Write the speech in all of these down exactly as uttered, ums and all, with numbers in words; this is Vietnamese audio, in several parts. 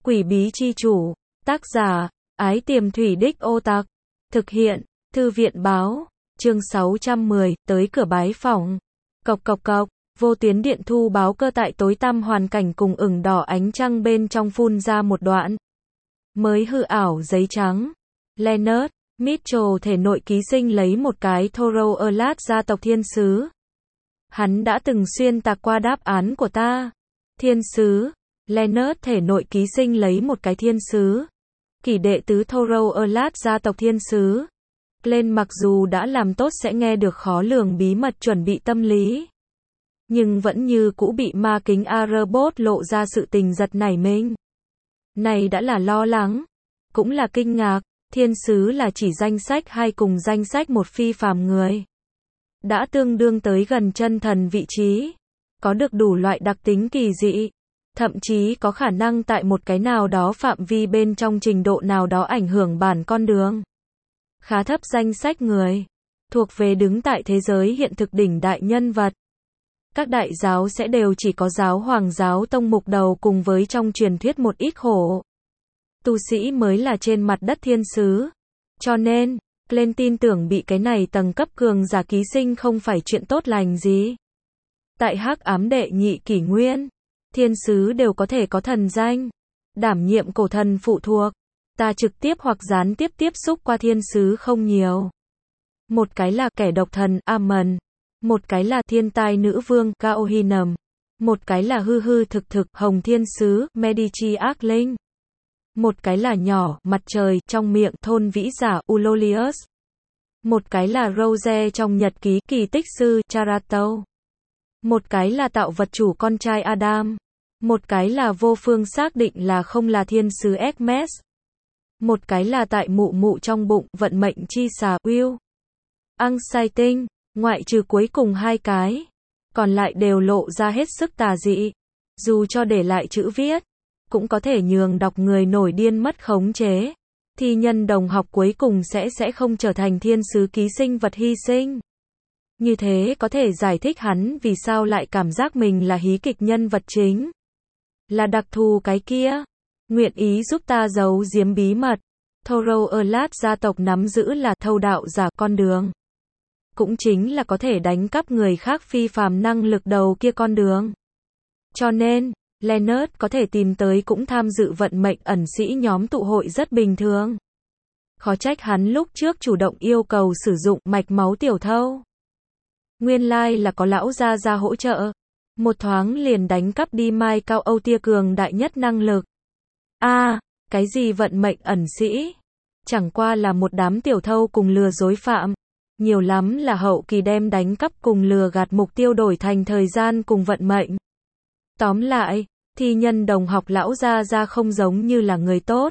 Quỷ bí chi chủ. Tác giả, Ái Tiềm Thủy Đích Ô Tặc. Thực hiện, Thư viện báo. Chương sáu trăm mười, tới cửa bái phỏng. Cộc cộc cộc, vô tuyến điện thu báo cơ tại tối tăm hoàn cảnh cùng ửng đỏ ánh trăng bên trong phun ra một đoạn. Mới hư ảo giấy trắng. Leonard Mitchell thể nội ký sinh lấy một cái Thorough Alert gia tộc thiên sứ. Hắn đã từng xuyên tạc qua đáp án của ta. Thiên sứ. Leonard thể nội ký sinh lấy một cái thiên sứ. Kỷ đệ tứ Thorough Alert gia tộc thiên sứ. Glenn mặc dù đã làm tốt sẽ nghe được khó lường bí mật chuẩn bị tâm lý, nhưng vẫn như cũ bị ma kính A-robot lộ ra sự tình giật nảy mình. Này đã là lo lắng, cũng là kinh ngạc. Thiên sứ là chỉ danh sách hay cùng danh sách một phi phàm người, đã tương đương tới gần chân thần vị trí, có được đủ loại đặc tính kỳ dị, thậm chí có khả năng tại một cái nào đó phạm vi bên trong trình độ nào đó ảnh hưởng bản con đường khá thấp danh sách người, thuộc về đứng tại thế giới hiện thực đỉnh đại nhân vật. Các đại giáo sẽ đều chỉ có giáo hoàng giáo tông mục đầu cùng với trong truyền thuyết một ít khổ tu sĩ mới là trên mặt đất thiên sứ. Cho nên, Glenn tin tưởng bị cái này tầng cấp cường giả ký sinh không phải chuyện tốt lành gì. Tại hắc ám đệ nhị kỷ nguyên, thiên sứ đều có thể có thần danh, đảm nhiệm cổ thần phụ thuộc. Ta trực tiếp hoặc gián tiếp tiếp xúc qua thiên sứ không nhiều. Một cái là kẻ độc thần Amon, một cái là thiên tai nữ vương Caohinum, một cái là hư hư thực thực hồng thiên sứ Medici ác linh, một cái là nhỏ mặt trời trong miệng thôn vĩ giả Ulolius, một cái là Rose trong nhật ký kỳ tích sư Charato, một cái là tạo vật chủ con trai Adam, một cái là vô phương xác định là không là thiên sứ Hermes, một cái là tại mụ mụ trong bụng vận mệnh chi xà Will Anxiety. Ngoại trừ cuối cùng hai cái, còn lại đều lộ ra hết sức tà dị. Dù cho để lại chữ viết, cũng có thể nhường đọc người nổi điên mất khống chế. Thi nhân đồng học cuối cùng sẽ sẽ không trở thành thiên sứ ký sinh vật hy sinh. Như thế có thể giải thích hắn vì sao lại cảm giác mình là hí kịch nhân vật chính. Là đặc thù cái kia. Nguyện ý giúp ta giấu giếm bí mật. Thorough Alert gia tộc nắm giữ là thâu đạo giả con đường. Cũng chính là có thể đánh cắp người khác phi phàm năng lực đầu kia con đường. Cho nên, Leonard có thể tìm tới cũng tham dự vận mệnh ẩn sĩ nhóm tụ hội rất bình thường. Khó trách hắn lúc trước chủ động yêu cầu sử dụng mạch máu tiểu thâu. Nguyên lai là có lão gia gia hỗ trợ. Một thoáng liền đánh cắp đi mai cao âu tia cường đại nhất năng lực. A, à, cái gì vận mệnh ẩn sĩ? Chẳng qua là một đám tiểu thâu cùng lừa dối phạm. Nhiều lắm là hậu kỳ đem đánh cắp cùng lừa gạt mục tiêu đổi thành thời gian cùng vận mệnh. Tóm lại, thi nhân đồng học lão gia gia không giống như là người tốt.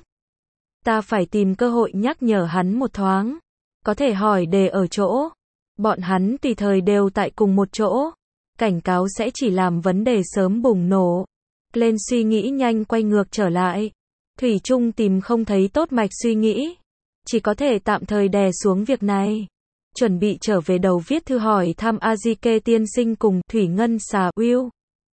Ta phải tìm cơ hội nhắc nhở hắn một thoáng. Có thể hỏi đề ở chỗ. Bọn hắn tùy thời đều tại cùng một chỗ. Cảnh cáo sẽ chỉ làm vấn đề sớm bùng nổ. Glenn suy nghĩ nhanh quay ngược trở lại. Thủy chung tìm không thấy tốt mạch suy nghĩ. Chỉ có thể tạm thời đè xuống việc này. Chuẩn bị trở về đầu viết thư hỏi thăm Azike tiên sinh cùng Thủy Ngân xà Will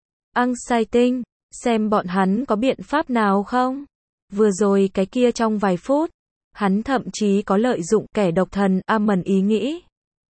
Anxiety, xem bọn hắn có biện pháp nào không. Vừa rồi cái kia trong vài phút, hắn thậm chí có lợi dụng kẻ độc thần Amon ý nghĩ.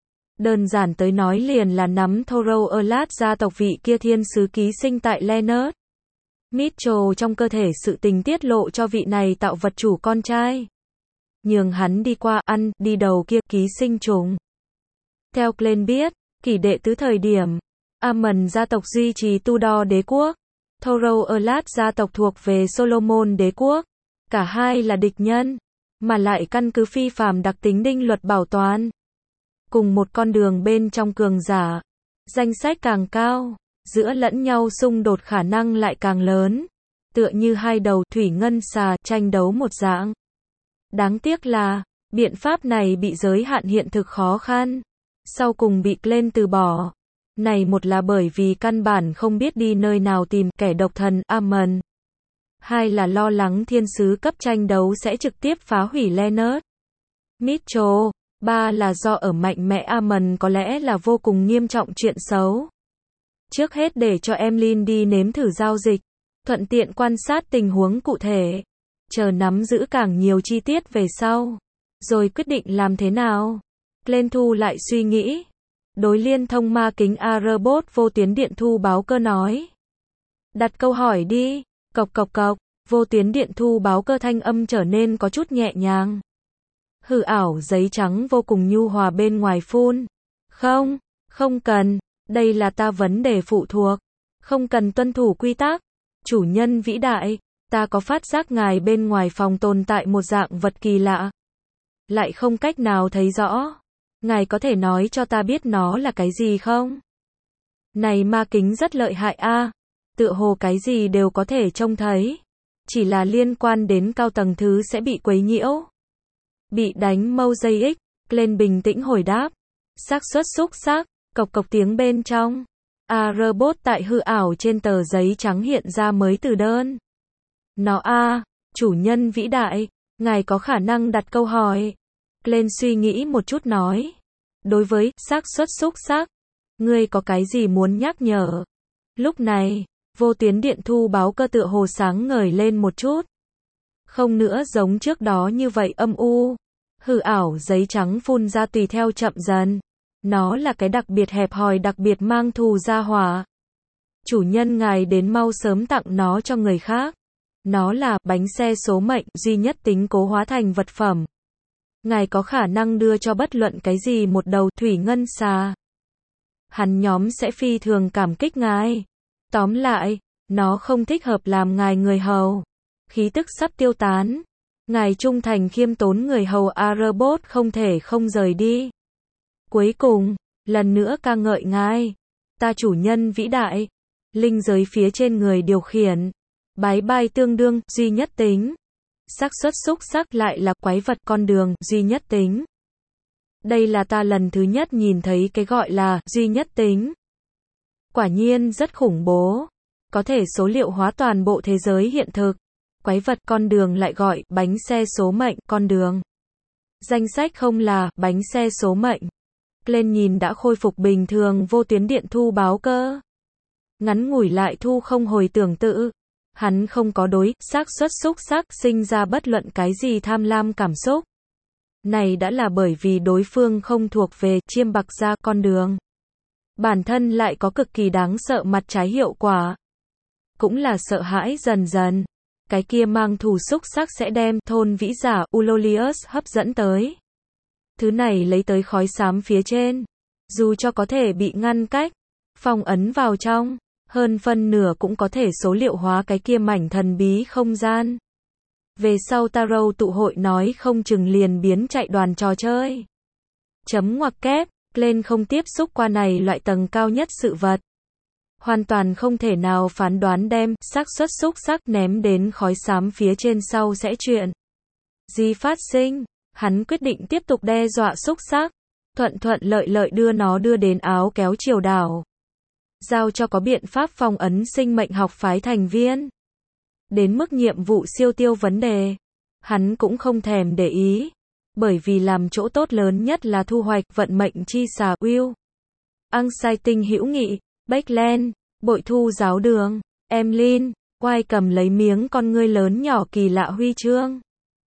Đơn giản tới nói liền là nắm Thorough Alert gia tộc vị kia thiên sứ ký sinh tại Leonard Mitchell trong cơ thể sự tình tiết lộ cho vị này tạo vật chủ con trai. Nhường hắn đi qua ăn, đi đầu kia ký sinh trùng. Theo Glenn biết, kỷ đệ tứ thời điểm, Amon gia tộc duy trì Tudor đế quốc, Thorough Alert gia tộc thuộc về Solomon đế quốc. Cả hai là địch nhân, mà lại căn cứ phi phàm đặc tính đinh luật bảo toàn. Cùng một con đường bên trong cường giả, danh sách càng cao, giữa lẫn nhau xung đột khả năng lại càng lớn. Tựa như hai đầu thủy ngân xà tranh đấu một dạng. Đáng tiếc là, biện pháp này bị giới hạn hiện thực khó khăn. Sau cùng bị Glenn từ bỏ. Này một là bởi vì căn bản không biết đi nơi nào tìm kẻ độc thần Amon. Hai là lo lắng thiên sứ cấp tranh đấu sẽ trực tiếp phá hủy Leonard Mitchell. Ba là do ở mạnh mẽ Amon có lẽ là vô cùng nghiêm trọng chuyện xấu. Trước hết để cho Emlyn đi nếm thử giao dịch. thuận tiện quan sát tình huống cụ thể, chờ nắm giữ càng nhiều chi tiết về sau, rồi quyết định làm thế nào. Glenn thu lại suy nghĩ. Đối liên thông ma kính A-robot vô tuyến điện thu báo cơ nói. Đặt câu hỏi đi, cộc cộc cộc, vô tuyến điện thu báo cơ thanh âm trở nên có chút nhẹ nhàng. Hư ảo giấy trắng vô cùng nhu hòa bên ngoài phun. Không, không cần, đây là ta vấn đề phụ thuộc. Không cần tuân thủ quy tắc. Chủ nhân vĩ đại, ta có phát giác ngài bên ngoài phòng tồn tại một dạng vật kỳ lạ. Lại không cách nào thấy rõ. Ngài có thể nói cho ta biết nó là cái gì không? Này ma kính rất lợi hại a, tựa hồ cái gì đều có thể trông thấy. Chỉ là liên quan đến cao tầng thứ sẽ bị quấy nhiễu. Bị đánh mosaic, Glenn bình tĩnh hồi đáp. Xác suất xúc xác, cộc cộc tiếng bên trong. A-robot tại hư ảo trên tờ giấy trắng hiện ra mới từ đơn. Nó a, chủ nhân vĩ đại, ngài có khả năng đặt câu hỏi. Glenn suy nghĩ một chút nói. Đối với xác suất xúc xác, ngươi có cái gì muốn nhắc nhở? Lúc này, vô tuyến điện thu báo cơ tựa hồ sáng ngời lên một chút. Không nữa giống trước đó như vậy âm u. Hư ảo giấy trắng phun ra tùy theo chậm dần. Nó là cái đặc biệt hẹp hòi đặc biệt mang thù gia hỏa. Chủ nhân ngài đến mau sớm tặng nó cho người khác. Nó là bánh xe số mệnh duy nhất tính cố hóa thành vật phẩm. Ngài có khả năng đưa cho bất luận cái gì một đầu thủy ngân xà. Hắn nhóm sẽ phi thường cảm kích ngài. Tóm lại, nó không thích hợp làm ngài người hầu. Khí tức sắp tiêu tán. Ngài trung thành khiêm tốn người hầu A-robot không thể không rời đi. Cuối cùng, lần nữa ca ngợi ngài. Ta chủ nhân vĩ đại. Linh giới phía trên người điều khiển. Bái bai tương đương, duy nhất tính. Xác suất xúc xác lại là quái vật con đường, duy nhất tính. Đây là ta lần thứ nhất nhìn thấy cái gọi là duy nhất tính. Quả nhiên rất khủng bố. Có thể số liệu hóa toàn bộ thế giới hiện thực. Quái vật con đường lại gọi bánh xe số mệnh con đường. Danh sách không là bánh xe số mệnh. Glenn nhìn đã khôi phục bình thường vô tuyến điện thu báo cơ. Ngắn ngủi lại thu không hồi tưởng tự. Hắn không có đối xác suất xúc xác sinh ra bất luận cái gì tham lam cảm xúc. Này đã là bởi vì đối phương không thuộc về chiêm bạc ra con đường. Bản thân lại có cực kỳ đáng sợ mặt trái hiệu quả. Cũng là sợ hãi dần dần. Cái kia mang thù xúc xác sẽ đem thôn vĩ giả Ulolius hấp dẫn tới. Thứ này lấy tới khói xám phía trên. Dù cho có thể bị ngăn cách, phong ấn vào trong. Hơn phân nửa cũng có thể số liệu hóa cái kia mảnh thần bí không gian. Về sau Taro tụ hội nói không chừng liền biến chạy đoàn trò chơi. Chấm ngoặc kép, Glenn không tiếp xúc qua này loại tầng cao nhất sự vật. Hoàn toàn không thể nào phán đoán đem xác suất xúc xác ném đến khói xám phía trên sau sẽ chuyện gì phát sinh. Hắn quyết định tiếp tục đe dọa xúc xác, thuận thuận lợi lợi đưa nó đưa đến áo kéo triều đảo. Giao cho có biện pháp phong ấn sinh mệnh học phái thành viên. Đến mức nhiệm vụ siêu tiêu vấn đề, hắn cũng không thèm để ý. Bởi vì làm chỗ tốt lớn nhất là thu hoạch vận mệnh chi xà Will. Anxiety hữu nghị, Backland, bội thu giáo đường, Emlyn, quay cầm lấy miếng con ngươi lớn nhỏ kỳ lạ huy chương.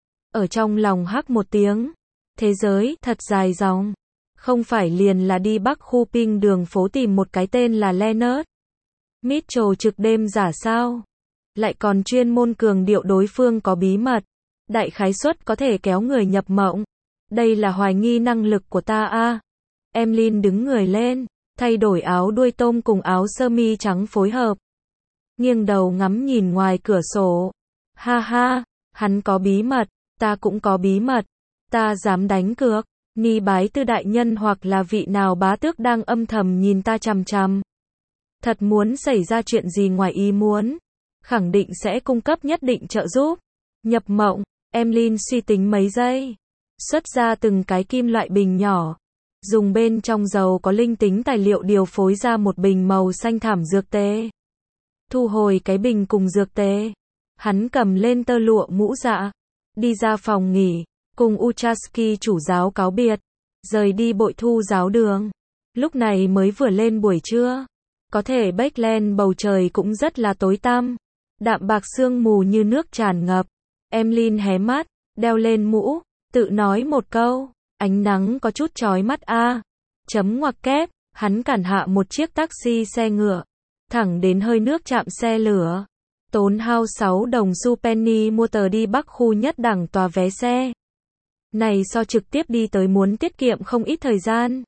Ở trong lòng hắc một tiếng. Thế giới thật dài dòng. Không phải liền là đi bắc khu ping đường phố tìm một cái tên là Leonard Mitchell trực đêm giả sao? Lại còn chuyên môn cường điệu đối phương có bí mật. Đại khái suất có thể kéo người nhập mộng. Đây là hoài nghi năng lực của ta a. À. Emlyn đứng người lên, thay đổi áo đuôi tôm cùng áo sơ mi trắng phối hợp. Nghiêng đầu ngắm nhìn ngoài cửa sổ. Ha ha, hắn có bí mật, ta cũng có bí mật. Ta dám đánh cược. Ni bái tư đại nhân hoặc là vị nào bá tước đang âm thầm nhìn ta chằm chằm. Thật muốn xảy ra chuyện gì ngoài ý muốn, khẳng định sẽ cung cấp nhất định trợ giúp. Nhập mộng, Emlyn suy tính mấy giây. Xuất ra từng cái kim loại bình nhỏ. Dùng bên trong dầu có linh tính tài liệu điều phối ra một bình màu xanh thảm dược tê. Thu hồi cái bình cùng dược tê. Hắn cầm lên tơ lụa mũ dạ. Đi ra phòng nghỉ. Cùng Uchaski chủ giáo cáo biệt. Rời đi bội thu giáo đường. Lúc này mới vừa lên buổi trưa. Có thể Backland bầu trời cũng rất là tối tăm. Đạm bạc sương mù như nước tràn ngập. Emlyn hé mắt, đeo lên mũ, tự nói một câu, ánh nắng có chút chói mắt a. Chấm ngoặc kép, hắn cản hạ một chiếc taxi xe ngựa, thẳng đến hơi nước chạm xe lửa. Tốn hao sáu đồng xu penny mua tờ đi Bắc khu nhất đẳng tòa vé xe. Này so trực tiếp đi tới muốn tiết kiệm không ít thời gian.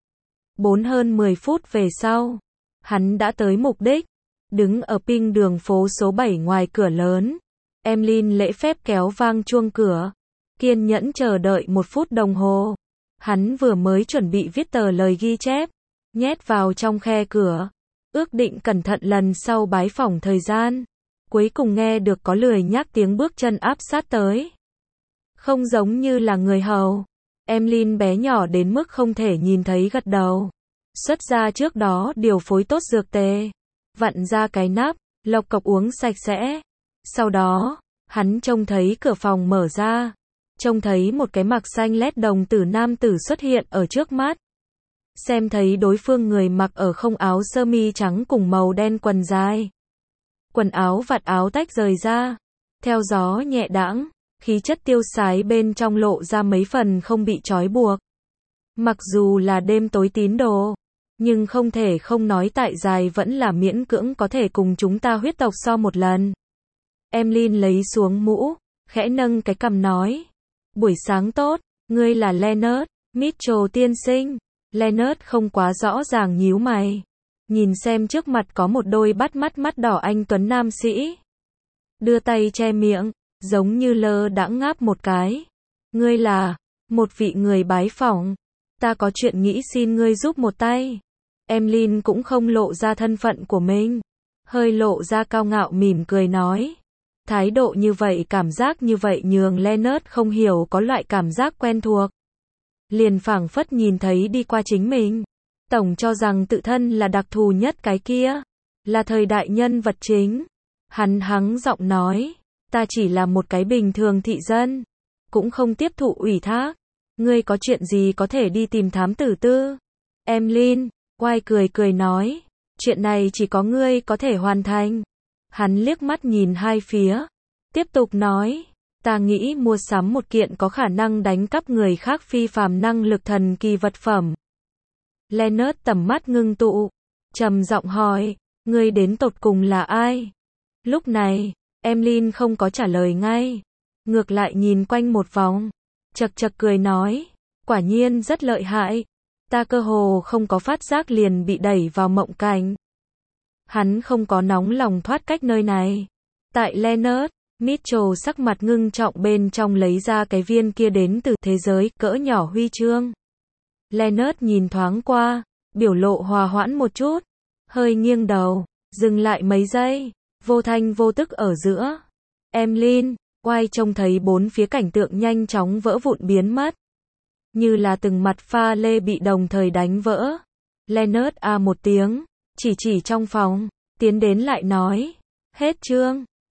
Bốn hơn mười phút về sau, hắn đã tới mục đích, đứng ở ping đường phố số bảy ngoài cửa lớn. Emlyn lễ phép kéo vang chuông cửa, kiên nhẫn chờ đợi một phút đồng hồ. Hắn vừa mới chuẩn bị viết tờ lời ghi chép, nhét vào trong khe cửa, ước định cẩn thận lần sau bái phỏng thời gian. Cuối cùng nghe được có lười nhác tiếng bước chân áp sát tới. Không giống như là người hầu. Emlyn bé nhỏ đến mức không thể nhìn thấy gật đầu. Xuất ra trước đó điều phối tốt dược tề. Vặn ra cái nắp, lộc cộc uống sạch sẽ. Sau đó, hắn trông thấy cửa phòng mở ra. Trông thấy một cái mặc xanh lét đồng tử nam tử xuất hiện ở trước mắt. Xem thấy đối phương người mặc ở không áo sơ mi trắng cùng màu đen quần dài. Quần áo vạt áo tách rời ra. Theo gió nhẹ đãng, khí chất tiêu sái bên trong lộ ra mấy phần không bị trói buộc. Mặc dù là đêm tối tín đồ, nhưng không thể không nói tại dài vẫn là miễn cưỡng có thể cùng chúng ta huyết tộc so một lần. Emlyn lấy xuống mũ, khẽ nâng cái cằm nói. Buổi sáng tốt, ngươi là Leonard, Mitchell tiên sinh. Leonard không quá rõ ràng nhíu mày. Nhìn xem trước mặt có một đôi bắt mắt mắt đỏ anh tuấn nam sĩ. Đưa tay che miệng, giống như lơ đãng ngáp một cái. Ngươi là, một vị người bái phỏng. Ta có chuyện nghĩ xin ngươi giúp một tay. Emlyn cũng không lộ ra thân phận của mình. Hơi lộ ra cao ngạo mỉm cười nói. Thái độ như vậy cảm giác như vậy nhường Leonard không hiểu có loại cảm giác quen thuộc. Liền phảng phất nhìn thấy đi qua chính mình. Tổng cho rằng tự thân là đặc thù nhất cái kia. Là thời đại nhân vật chính. Hắn hắng giọng nói. Ta chỉ là một cái bình thường thị dân. Cũng không tiếp thụ ủy thác. Ngươi có chuyện gì có thể đi tìm thám tử tư. Emlyn, quay cười cười nói. Chuyện này chỉ có ngươi có thể hoàn thành. Hắn liếc mắt nhìn hai phía. Tiếp tục nói. Ta nghĩ mua sắm một kiện có khả năng đánh cắp người khác phi phàm năng lực thần kỳ vật phẩm. Leonard tầm mắt ngưng tụ. Trầm giọng hỏi. Ngươi đến tột cùng là ai? Lúc này, Emlyn không có trả lời ngay. Ngược lại nhìn quanh một vòng. Chật chật cười nói. Quả nhiên rất lợi hại. Ta cơ hồ không có phát giác liền bị đẩy vào mộng cảnh. Hắn không có nóng lòng thoát cách nơi này. Tại Leonard, Mitchell sắc mặt ngưng trọng bên trong lấy ra cái viên kia đến từ thế giới cỡ nhỏ huy chương. Leonard nhìn thoáng qua, biểu lộ hòa hoãn một chút, hơi nghiêng đầu, dừng lại mấy giây, vô thanh vô tức ở giữa. Emlyn, quay trông thấy bốn phía cảnh tượng nhanh chóng vỡ vụn biến mất. Như là từng mặt pha lê bị đồng thời đánh vỡ. Leonard a một tiếng, chỉ chỉ trong phòng, tiến đến lại nói. Hết chương.